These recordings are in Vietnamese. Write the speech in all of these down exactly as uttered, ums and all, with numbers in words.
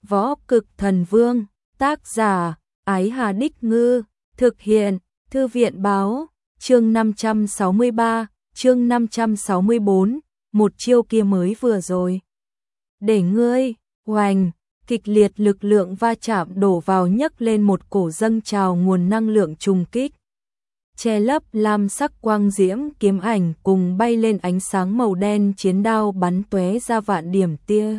Võ Cực Thần Vương, tác giả, Ái Hà Đích Ngư, thực hiện, Thư viện Báo, chương năm trăm sáu mươi ba, chương năm trăm sáu mươi bốn, một chiêu kia mới vừa rồi. Để ngươi, oành, kịch liệt lực lượng va chạm đổ vào nhấc lên một cổ dâng trào nguồn năng lượng trùng kích. Che lấp lam sắc quang diễm kiếm ảnh cùng bay lên ánh sáng màu đen chiến đao bắn tóe ra vạn điểm tia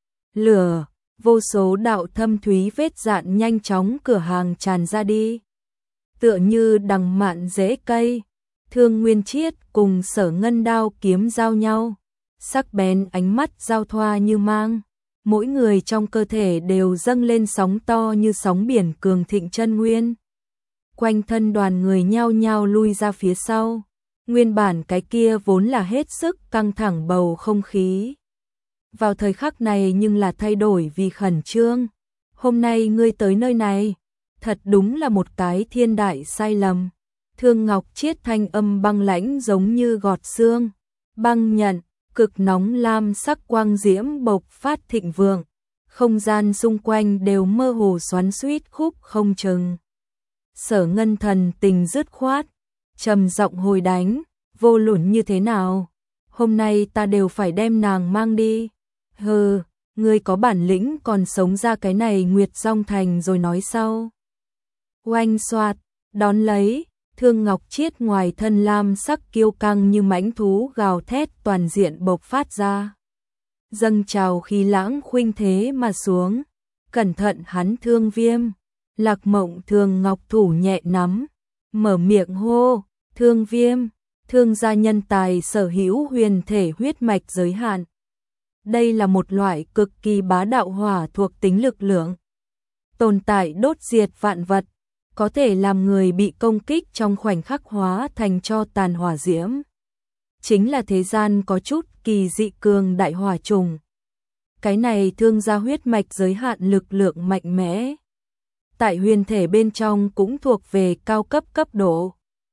lửa, vô số đạo thâm thúy vết dạn nhanh chóng cửa hàng tràn ra đi. Tựa như đằng mạn rễ cây, Thương Nguyên Chiết cùng Sở Ngân đao kiếm giao nhau, sắc bén ánh mắt giao thoa như mang, mỗi người trong cơ thể đều dâng lên sóng to như sóng biển cường thịnh chân nguyên. Quanh thân đoàn người nhao nhao lui ra phía sau, nguyên bản cái kia vốn là hết sức căng thẳng bầu không khí. Vào thời khắc này nhưng là thay đổi vì khẩn trương. Hôm nay ngươi tới nơi này, thật đúng là một cái thiên đại sai lầm. Thương Ngọc Chiết thanh âm băng lãnh giống như gọt xương, băng nhận, cực nóng lam sắc quang diễm bộc phát thịnh vượng, không gian xung quanh đều mơ hồ xoắn xuýt khúc không chừng. Sở Ngân thần tình dứt khoát, trầm giọng hồi đánh, vô luận như thế nào, hôm nay ta đều phải đem nàng mang đi. Hừ, ngươi có bản lĩnh còn sống ra cái này Nguyệt Dung Thành rồi nói sau. Oanh xoạt, đón lấy, Thương Ngọc Chiết ngoài thân lam sắc kiêu căng như mãnh thú gào thét toàn diện bộc phát ra. Dâng trào khí lãng khuynh thế mà xuống, cẩn thận hắn Thương Viêm. Lạc Mộng Thường Ngọc thủ nhẹ nắm, mở miệng hô, Thương Viêm, thương gia nhân tài sở hữu huyền thể huyết mạch giới hạn. Đây là một loại cực kỳ bá đạo hỏa thuộc tính lực lượng. Tồn tại đốt diệt vạn vật, có thể làm người bị công kích trong khoảnh khắc hóa thành cho tàn hỏa diễm. Chính là thế gian có chút kỳ dị cường đại hỏa trùng. Cái này thương gia huyết mạch giới hạn lực lượng mạnh mẽ. Tại huyền thể bên trong cũng thuộc về cao cấp cấp độ.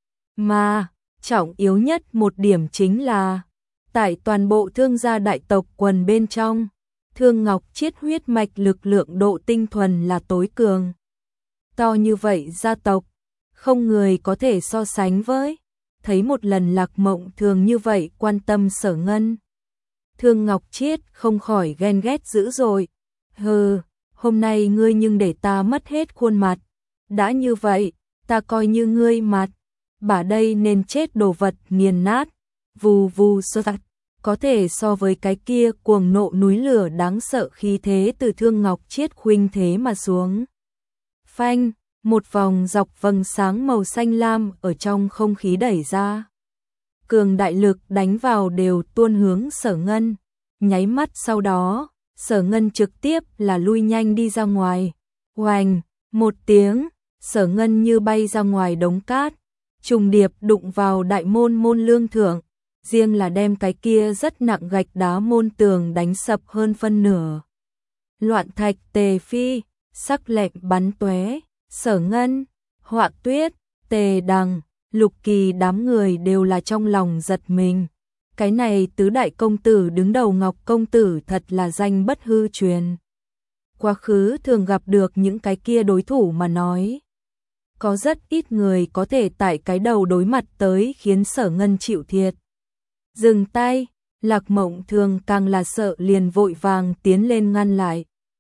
Mà, trọng yếu nhất một điểm chính là, tại toàn bộ thương gia đại tộc quần bên trong, Thương Ngọc Chiết huyết mạch lực lượng độ tinh thuần là tối cường. To như vậy gia tộc, không người có thể so sánh với. Thấy một lần Lạc Mộng Thường như vậy quan tâm Sở Ngân, Thương Ngọc Chiết không khỏi ghen ghét dữ dội. Hừ, hôm nay ngươi nhưng để ta mất hết khuôn mặt. Đã như vậy, ta coi như ngươi mặt. Bả đây nên chết đồ vật nghiền nát. Vù vù sơ tạc. Có thể so với cái kia cuồng nộ núi lửa đáng sợ khí thế từ Thương Ngọc Chiết khuynh thế mà xuống. Phanh, một vòng dọc vầng sáng màu xanh lam ở trong không khí đẩy ra. Cường đại lực đánh vào đều tuôn hướng Sở Ngân. Nháy mắt sau đó, Sở Ngân trực tiếp là lui nhanh đi ra ngoài. Oành, một tiếng, Sở Ngân như bay ra ngoài đống cát, trùng điệp đụng vào đại môn môn lương thượng, riêng là đem cái kia rất nặng gạch đá môn tường đánh sập hơn phân nửa. Loạn thạch tề phi, sắc lệnh bắn tóe, Sở Ngân, Họa Tuyết, Tề Đằng, Lục Kỳ đám người đều là trong lòng giật mình. Cái này tứ đại công tử đứng đầu Ngọc công tử thật là danh bất hư truyền. Quá khứ thường gặp được những cái kia đối thủ mà nói. Có rất ít người có thể tại cái đầu đối mặt tới khiến Sở Ngân chịu thiệt. Dừng tay, Lạc Mộng Thường càng là sợ liền vội vàng tiến lên ngăn lại.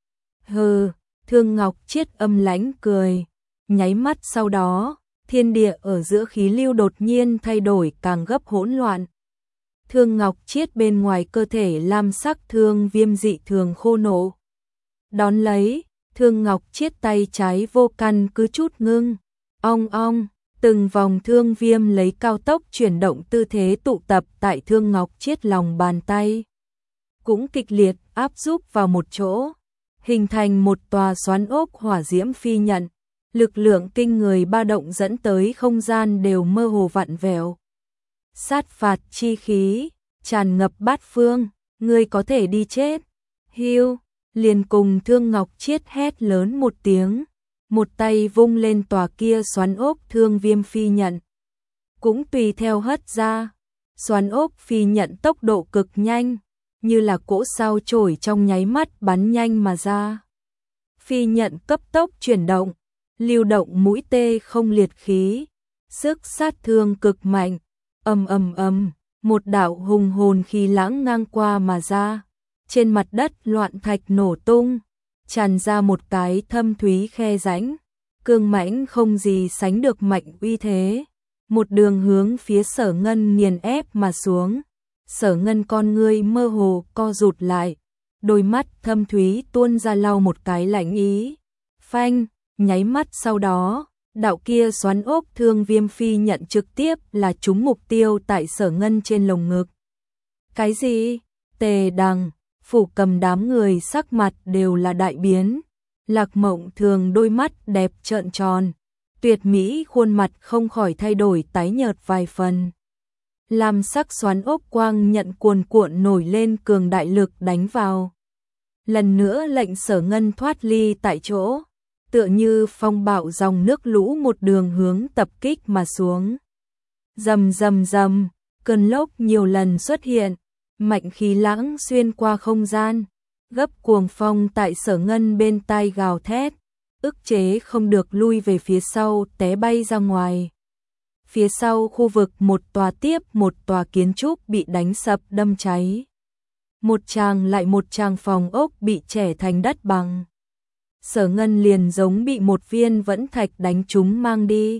Hừ, Thương Ngọc Chiết âm lãnh cười. Nháy mắt sau đó, thiên địa ở giữa khí lưu đột nhiên thay đổi càng gấp hỗn loạn. Thương Ngọc Chiết bên ngoài cơ thể lam sắc thương viêm dị thường khô nộ. Đón lấy, Thương Ngọc Chiết tay trái vô căn cứ chút ngưng. Ong ong, từng vòng thương viêm lấy cao tốc chuyển động tư thế tụ tập tại Thương Ngọc Chiết lòng bàn tay. Cũng kịch liệt áp giúp vào một chỗ, hình thành một tòa xoắn ốc hỏa diễm phi nhận. Lực lượng kinh người ba động dẫn tới không gian đều mơ hồ vặn vẹo. Sát phạt chi khí, tràn ngập bát phương, ngươi có thể đi chết. Hiu, liền cùng Thương Ngọc Chiết hét lớn một tiếng, một tay vung lên tòa kia xoắn ốc thương viêm phi nhận. Cũng tùy theo hất ra, xoắn ốc phi nhận tốc độ cực nhanh, như là cỗ sao chổi trong nháy mắt bắn nhanh mà ra. phi nhận cấp tốc chuyển động, lưu động mũi tê không liệt khí, sức sát thương cực mạnh, ầm ầm ầm, một đạo hùng hồn khí lãng ngang qua mà ra, trên mặt đất loạn thạch nổ tung, tràn ra một cái thâm thúy khe rãnh, cương mãnh không gì sánh được mạnh uy thế, một đường hướng phía Sở Ngân nghiền ép mà xuống. Sở Ngân con ngươi mơ hồ co rụt lại, đôi mắt thâm thúy tuôn ra lau một cái lạnh ý. Phanh, nháy mắt sau đó, đạo kia xoắn ốc thương viêm phi nhận trực tiếp là trúng mục tiêu tại Sở Ngân trên lồng ngực. Cái gì? Tề Đằng, Phủ Cầm đám người sắc mặt đều là đại biến. Lạc Mộng Thường đôi mắt đẹp trợn tròn, tuyệt mỹ khuôn mặt không khỏi thay đổi tái nhợt vài phần. Lam sắc xoắn ốc quang nhận cuồn cuộn nổi lên cường đại lực đánh vào. Lần nữa lệnh Sở Ngân thoát ly tại chỗ, tựa như phong bạo dòng nước lũ một đường hướng tập kích mà xuống. Rầm rầm rầm, cơn lốc nhiều lần xuất hiện, mạnh khí lãng xuyên qua không gian, gấp cuồng phong tại Sở Ngân bên tai gào thét, ức chế không được lui về phía sau té bay ra ngoài. Phía sau khu vực một tòa tiếp một tòa kiến trúc bị đánh sập đâm cháy. Một tràng lại một tràng phòng ốc bị chẻ thành đất bằng. Sở Ngân liền giống bị một viên vẫn thạch đánh trúng mang đi.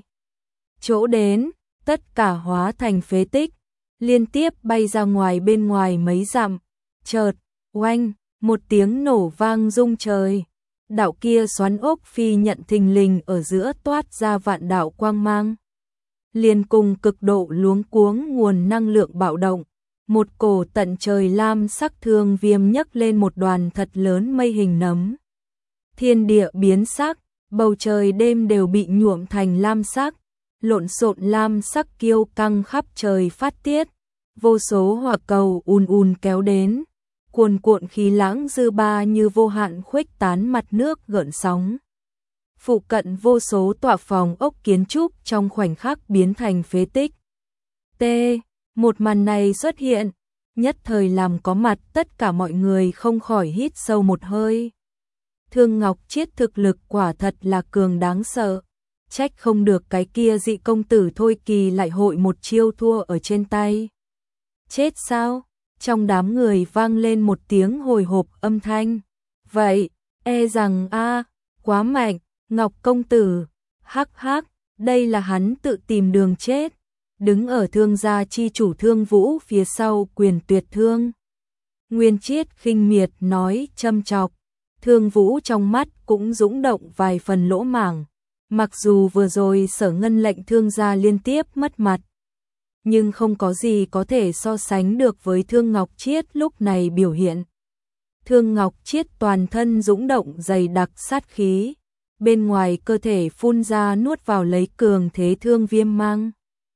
Chỗ đến, tất cả hóa thành phế tích, liên tiếp bay ra ngoài bên ngoài mấy dặm. Chợt, oanh, một tiếng nổ vang rung trời. Đạo kia xoắn ốc phi nhận thình lình ở giữa toát ra vạn đạo quang mang. Liền cùng cực độ luống cuống nguồn năng lượng bạo động, một cổ tận trời lam sắc thương viêm nhấc lên một đoàn thật lớn mây hình nấm. Thiên địa biến sắc, bầu trời đêm đều bị nhuộm thành lam sắc, lộn xộn lam sắc kiêu căng khắp trời phát tiết, vô số hỏa cầu ùn ùn kéo đến, cuồn cuộn khí lãng dư ba như vô hạn khuếch tán mặt nước gợn sóng. Phụ cận vô số tòa phòng ốc kiến trúc trong khoảnh khắc biến thành phế tích. T. Một màn này xuất hiện, nhất thời làm có mặt tất cả mọi người không khỏi hít sâu một hơi. Thương Ngọc Chiết thực lực quả thật là cường đáng sợ, trách không được cái kia dị công tử Thôi Kỳ lại hội một chiêu thua ở trên tay. Chết sao? Trong đám người vang lên một tiếng hồi hộp âm thanh. Vậy, e rằng a quá mạnh. Ngọc công tử, hắc hắc, đây là hắn tự tìm đường chết, đứng ở Thương gia chi chủ Thương Vũ phía sau Quyền Tuyệt Thương. Nguyên Chiết khinh miệt nói châm chọc, Thương Vũ trong mắt cũng dũng động vài phần lỗ mảng, mặc dù vừa rồi Sở Ngân lệnh Thương gia liên tiếp mất mặt, nhưng không có gì có thể so sánh được với Thương Ngọc Chiết lúc này biểu hiện. Thương Ngọc Chiết toàn thân dũng động dày đặc sát khí, bên ngoài cơ thể phun ra nuốt vào lấy cường thế thương viêm mang.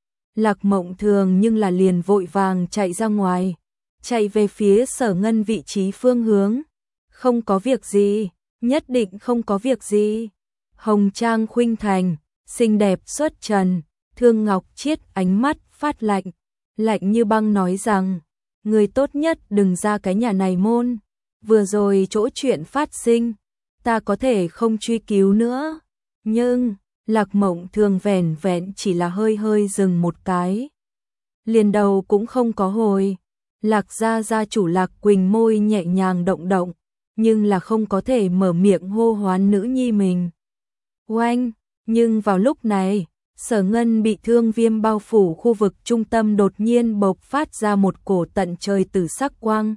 Lạc Mộng Thường nhưng là liền vội vàng chạy ra ngoài, chạy về phía Sở Ngân vị trí phương hướng. Không có việc gì, nhất định không có việc gì. Hồng trang khuynh thành, xinh đẹp xuất trần, Thương Ngọc Chiết ánh mắt phát lạnh, lạnh như băng nói rằng, người tốt nhất đừng ra cái nhà này môn, vừa rồi chỗ chuyện phát sinh, ta có thể không truy cứu nữa. Nhưng, Lạc Mộng Thường vẻn vẹn chỉ là hơi hơi dừng một cái. Liền đầu cũng không có hồi. Lạc gia gia chủ Lạc Quỳnh môi nhẹ nhàng động động, nhưng là không có thể mở miệng hô hoán nữ nhi mình. Oanh, nhưng vào lúc này, Sở Ngân bị thương viêm bao phủ khu vực trung tâm đột nhiên bộc phát ra một cổ tận trời tử sắc quang.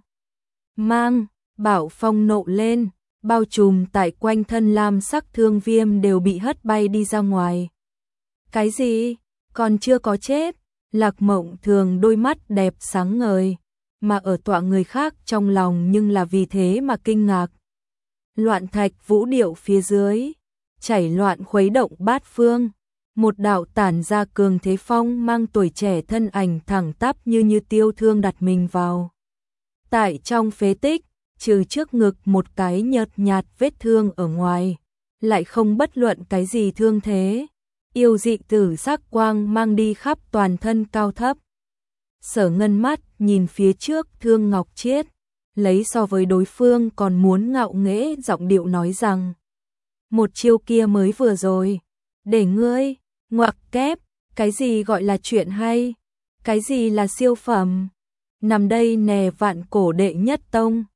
Mang, bão phong nộ lên, bao trùm tại quanh thân lam sắc thương viêm đều bị hất bay đi ra ngoài. Cái gì? Còn chưa có chết? Lạc Mộng Thường đôi mắt đẹp sáng ngời, mà ở tọa người khác trong lòng nhưng là vì thế mà kinh ngạc. Loạn thạch vũ điệu phía dưới, chảy loạn khuấy động bát phương, một đạo tản ra cường thế phong mang tuổi trẻ thân ảnh thẳng tắp như như tiêu thương đặt mình vào. Tại trong phế tích, trừ trước ngực một cái nhợt nhạt vết thương ở ngoài, lại không bất luận cái gì thương thế. Yêu dị tử sắc quang mang đi khắp toàn thân cao thấp. Sở Ngân mắt nhìn phía trước Thương Ngọc Chiết, lấy so với đối phương còn muốn ngạo nghễ giọng điệu nói rằng, một chiêu kia mới vừa rồi. Để ngươi, ngoặc kép, cái gì gọi là chuyện hay? Cái gì là siêu phẩm? Nằm đây nè vạn cổ đệ nhất tông.